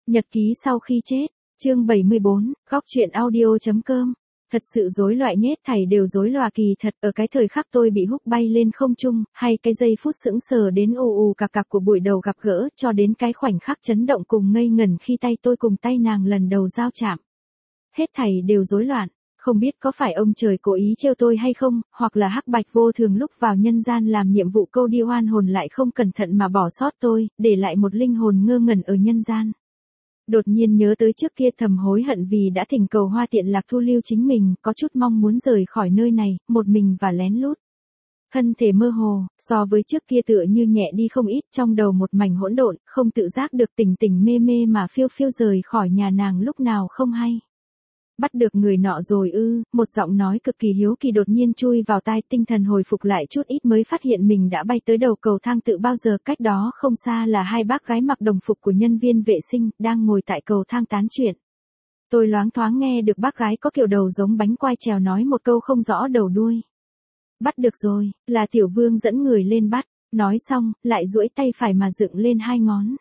Nhật ký sau khi chết, chương 74, góc truyện audio.com. Thật sự rối loạn nhét thảy đều rối loạn kỳ thật, ở cái thời khắc tôi bị húc bay lên không trung, hay cái giây phút sững sờ đến ù ù cạc cạc của buổi đầu gặp gỡ, cho đến cái khoảnh khắc chấn động cùng ngây ngẩn khi tay tôi cùng tay nàng lần đầu giao chạm. Hết thảy đều rối loạn, không biết có phải ông trời cố ý trêu tôi hay không, hoặc là hắc bạch vô thường lúc vào nhân gian làm nhiệm vụ câu đi oan hồn lại không cẩn thận mà bỏ sót tôi, để lại một linh hồn ngơ ngẩn ở nhân gian. Đột nhiên nhớ tới trước kia thầm hối hận vì đã thỉnh cầu Hoa Tiện Lạc thu lưu chính mình, có chút mong muốn rời khỏi nơi này, một mình và lén lút. Thân thể mơ hồ, so với trước kia tựa như nhẹ đi không ít, trong đầu một mảnh hỗn độn, không tự giác được tỉnh tỉnh mê mê mà phiêu phiêu rời khỏi nhà nàng lúc nào không hay. Bắt được người nọ rồi ư, một giọng nói cực kỳ hiếu kỳ đột nhiên chui vào tai, tinh thần hồi phục lại chút ít mới phát hiện mình đã bay tới đầu cầu thang tự bao giờ, cách đó không xa là hai bác gái mặc đồng phục của nhân viên vệ sinh, đang ngồi tại cầu thang tán chuyện. Tôi loáng thoáng nghe được bác gái có kiểu đầu giống bánh quai trèo nói một câu không rõ đầu đuôi. Bắt được rồi, là Tiểu Vương dẫn người lên bắt, nói xong, lại duỗi tay phải mà dựng lên hai ngón.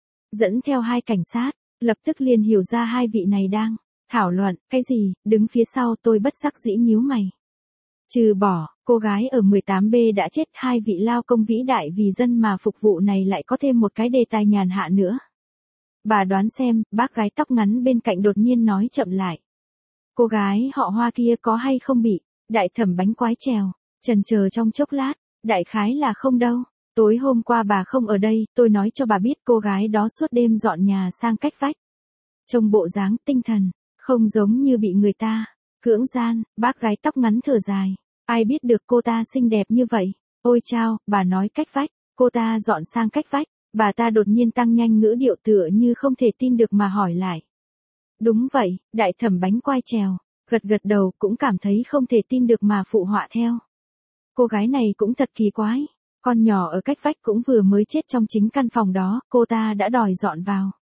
Dẫn theo hai cảnh sát, lập tức liền hiểu ra hai vị này đang thảo luận, cái gì, đứng phía sau tôi bất đắc dĩ nhíu mày. Trừ bỏ, cô gái ở 18B đã chết, hai vị lao công vĩ đại vì dân mà phục vụ này lại có thêm một cái đề tài nhàn hạ nữa. Bà đoán xem, bác gái tóc ngắn bên cạnh đột nhiên nói chậm lại. Cô gái họ Hoa kia có hay không bị, đại thẩm bánh quái trèo, chần chờ trong chốc lát, đại khái là không đâu. Tối hôm qua bà không ở đây, tôi nói cho bà biết cô gái đó suốt đêm dọn nhà sang cách vách. Trông bộ dáng tinh thần, không giống như bị người ta cưỡng gian, bác gái tóc ngắn thở dài. Ai biết được cô ta xinh đẹp như vậy. Ôi chao, bà nói cách vách, cô ta dọn sang cách vách. Bà ta đột nhiên tăng nhanh ngữ điệu tựa như không thể tin được mà hỏi lại. Đúng vậy, đại thẩm bánh quai trèo, gật gật đầu cũng cảm thấy không thể tin được mà phụ họa theo. Cô gái này cũng thật kỳ quái, con nhỏ ở cách vách cũng vừa mới chết trong chính căn phòng đó, cô ta đã đòi dọn vào.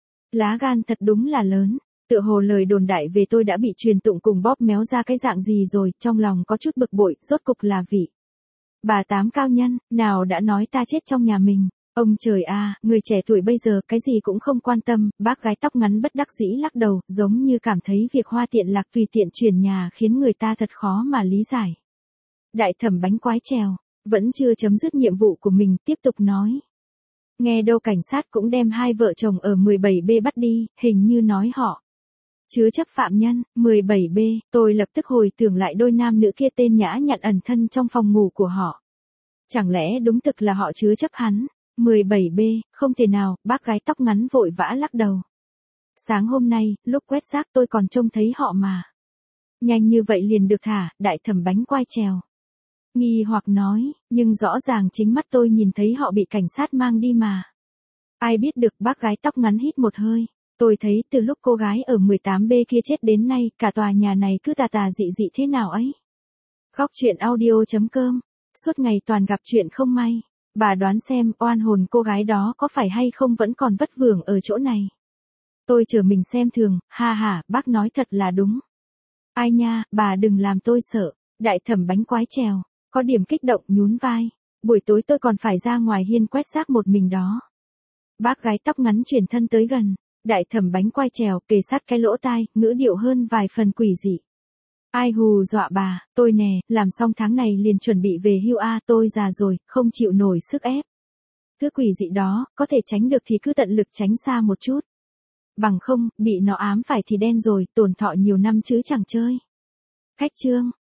Lá gan thật đúng là lớn. Tựa hồ lời đồn đại về tôi đã bị truyền tụng cùng bóp méo ra cái dạng gì rồi, trong lòng có chút bực bội, rốt cục là vị bà tám cao nhân, nào đã nói ta chết trong nhà mình. Ông trời a, người trẻ tuổi bây giờ cái gì cũng không quan tâm, bác gái tóc ngắn bất đắc dĩ lắc đầu, giống như cảm thấy việc Hoa Tiện Lạc tùy tiện chuyển nhà khiến người ta thật khó mà lý giải. Đại thẩm bánh quái trèo, vẫn chưa chấm dứt nhiệm vụ của mình, tiếp tục nói. Nghe đâu cảnh sát cũng đem hai vợ chồng ở 17B bắt đi, hình như nói họ chứa chấp phạm nhân, 17B, tôi lập tức hồi tưởng lại đôi nam nữ kia tên nhã nhặn ẩn thân trong phòng ngủ của họ. Chẳng lẽ đúng thực là họ chứa chấp hắn? 17B, không thể nào, bác gái tóc ngắn vội vã lắc đầu. Sáng hôm nay, lúc quét rác tôi còn trông thấy họ mà. Nhanh như vậy liền được thả, đại thẩm bánh quai trèo. Nghi hoặc nói, nhưng rõ ràng chính mắt tôi nhìn thấy họ bị cảnh sát mang đi mà. Ai biết được, bác gái tóc ngắn hít một hơi. Tôi thấy từ lúc cô gái ở 18B kia chết đến nay, cả tòa nhà này cứ tà tà dị dị thế nào ấy. Góc truyện audio.com, suốt ngày toàn gặp chuyện không may. Bà đoán xem oan hồn cô gái đó có phải hay không vẫn còn vất vưởng ở chỗ này. Tôi chờ mình xem thường, ha ha, bác nói thật là đúng. Ai nha, bà đừng làm tôi sợ. Đại thẩm bánh quái trèo, có điểm kích động nhún vai. Buổi tối tôi còn phải ra ngoài hiên quét rác một mình đó. Bác gái tóc ngắn chuyển thân tới gần. Đại thẩm bánh quai trèo kề sát cái lỗ tai, ngữ điệu hơn vài phần quỷ dị. Ai hù dọa bà, tôi nè, làm xong tháng này liền chuẩn bị về hưu a, tôi già rồi, không chịu nổi sức ép. Thứ quỷ dị đó, có thể tránh được thì cứ tận lực tránh xa một chút. Bằng không, bị nó ám phải thì đen rồi, tổn thọ nhiều năm chứ chẳng chơi. Khách chương.